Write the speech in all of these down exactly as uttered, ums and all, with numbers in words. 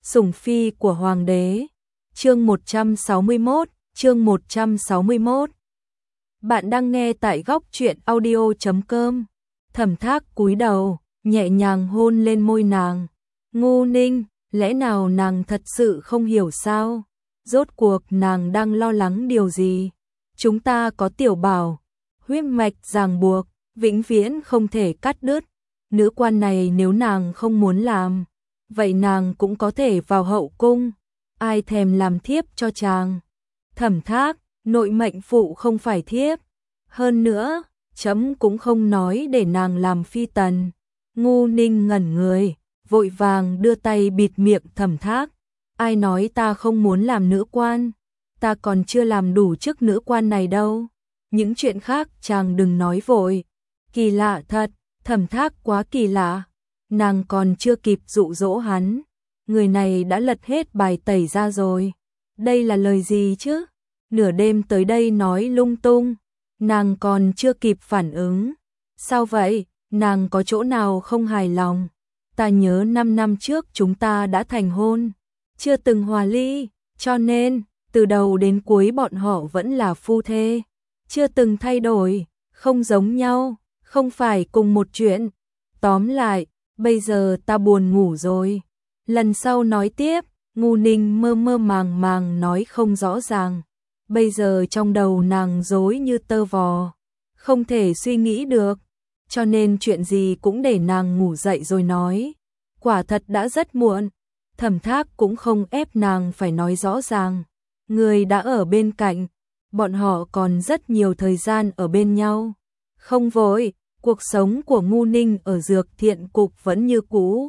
Sủng phi của hoàng đế. Chương một trăm sáu mươi mốt, chương một trăm sáu mươi mốt. Bạn đang nghe tại góc truyện audio chấm com. Thẩm Thác cúi đầu, nhẹ nhàng hôn lên môi nàng. Ngu Ninh, lẽ nào nàng thật sự không hiểu sao? Rốt cuộc nàng đang lo lắng điều gì? Chúng ta có tiểu bảo, huyết mạch ràng buộc, vĩnh viễn không thể cắt đứt. Nữ quan này nếu nàng không muốn làm, vậy nàng cũng có thể vào hậu cung. Ai thèm làm thiếp cho chàng? Thẩm Thác, nội mệnh phụ không phải thiếp. Hơn nữa, chấm cũng không nói để nàng làm phi tần. Ngu Ninh ngẩn người, vội vàng đưa tay bịt miệng Thẩm Thác. Ai nói ta không muốn làm nữ quan? Ta còn chưa làm đủ chức nữ quan này đâu. Những chuyện khác chàng đừng nói vội. Kỳ lạ thật, Thẩm Thác quá kỳ lạ. Nàng còn chưa kịp dụ dỗ hắn, người này đã lật hết bài tẩy ra rồi. Đây là lời gì chứ? Nửa đêm tới đây nói lung tung. Nàng còn chưa kịp phản ứng. Sao vậy? Nàng có chỗ nào không hài lòng? Ta nhớ năm năm trước chúng ta đã thành hôn, chưa từng hòa ly, cho nên từ đầu đến cuối bọn họ vẫn là phu thê, chưa từng thay đổi, không giống nhau, không phải cùng một chuyện. Tóm lại, bây giờ ta buồn ngủ rồi. Lần sau nói tiếp. Ngu Ninh mơ mơ màng màng nói không rõ ràng. Bây giờ trong đầu nàng rối như tơ vò, không thể suy nghĩ được, cho nên chuyện gì cũng để nàng ngủ dậy rồi nói. Quả thật đã rất muộn, Thẩm Thác cũng không ép nàng phải nói rõ ràng. Người đã ở bên cạnh, bọn họ còn rất nhiều thời gian ở bên nhau. Không vội, cuộc sống của Ngu Ninh ở Dược Thiện Cục vẫn như cũ.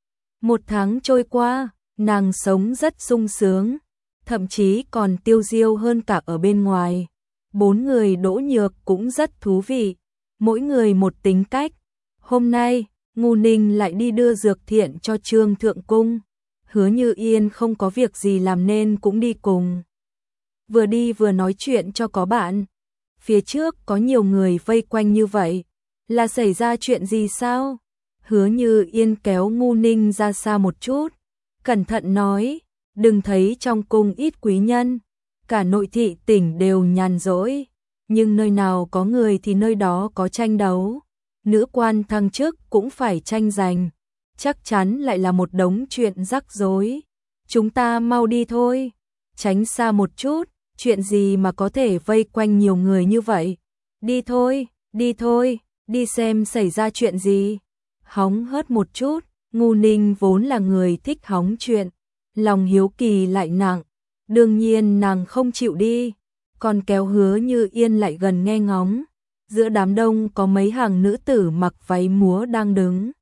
Một tháng trôi qua, nàng sống rất sung sướng, thậm chí còn tiêu diêu hơn cả ở bên ngoài. Bốn người Đỗ Nhược cũng rất thú vị, mỗi người một tính cách. Hôm nay, Ngu Ninh lại đi đưa Dược Thiện cho Trương Thượng Cung. Hứa Như Yên không có việc gì làm nên cũng đi cùng. Vừa đi vừa nói chuyện cho có bạn. Phía trước có nhiều người vây quanh như vậy, là xảy ra chuyện gì sao? Hứa Như Yên kéo Ngu Ninh ra xa một chút, cẩn thận nói, đừng thấy trong cung ít quý nhân, cả nội thị tỉnh đều nhàn rỗi, nhưng nơi nào có người thì nơi đó có tranh đấu. Nữ quan thăng chức cũng phải tranh giành, chắc chắn lại là một đống chuyện rắc rối. Chúng ta mau đi thôi, tránh xa một chút, chuyện gì mà có thể vây quanh nhiều người như vậy. Đi thôi, đi thôi, đi xem xảy ra chuyện gì. Hóng hớt một chút, Ngu Ninh vốn là người thích hóng chuyện, lòng hiếu kỳ lại nặng, đương nhiên nàng không chịu đi, còn kéo Hứa Như Yên lại gần nghe ngóng. Giữa đám đông có mấy hàng nữ tử mặc váy múa đang đứng.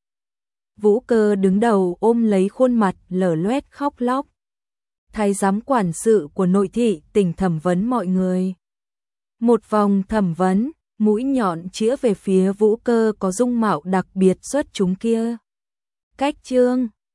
Vũ Cơ đứng đầu ôm lấy khuôn mặt lở loét khóc lóc. Thái giám quản sự của nội thị tỉnh thẩm vấn mọi người. Một vòng thẩm vấn, mũi nhọn chĩa về phía Vũ Cơ có dung mạo đặc biệt xuất chúng kia. Cách Trương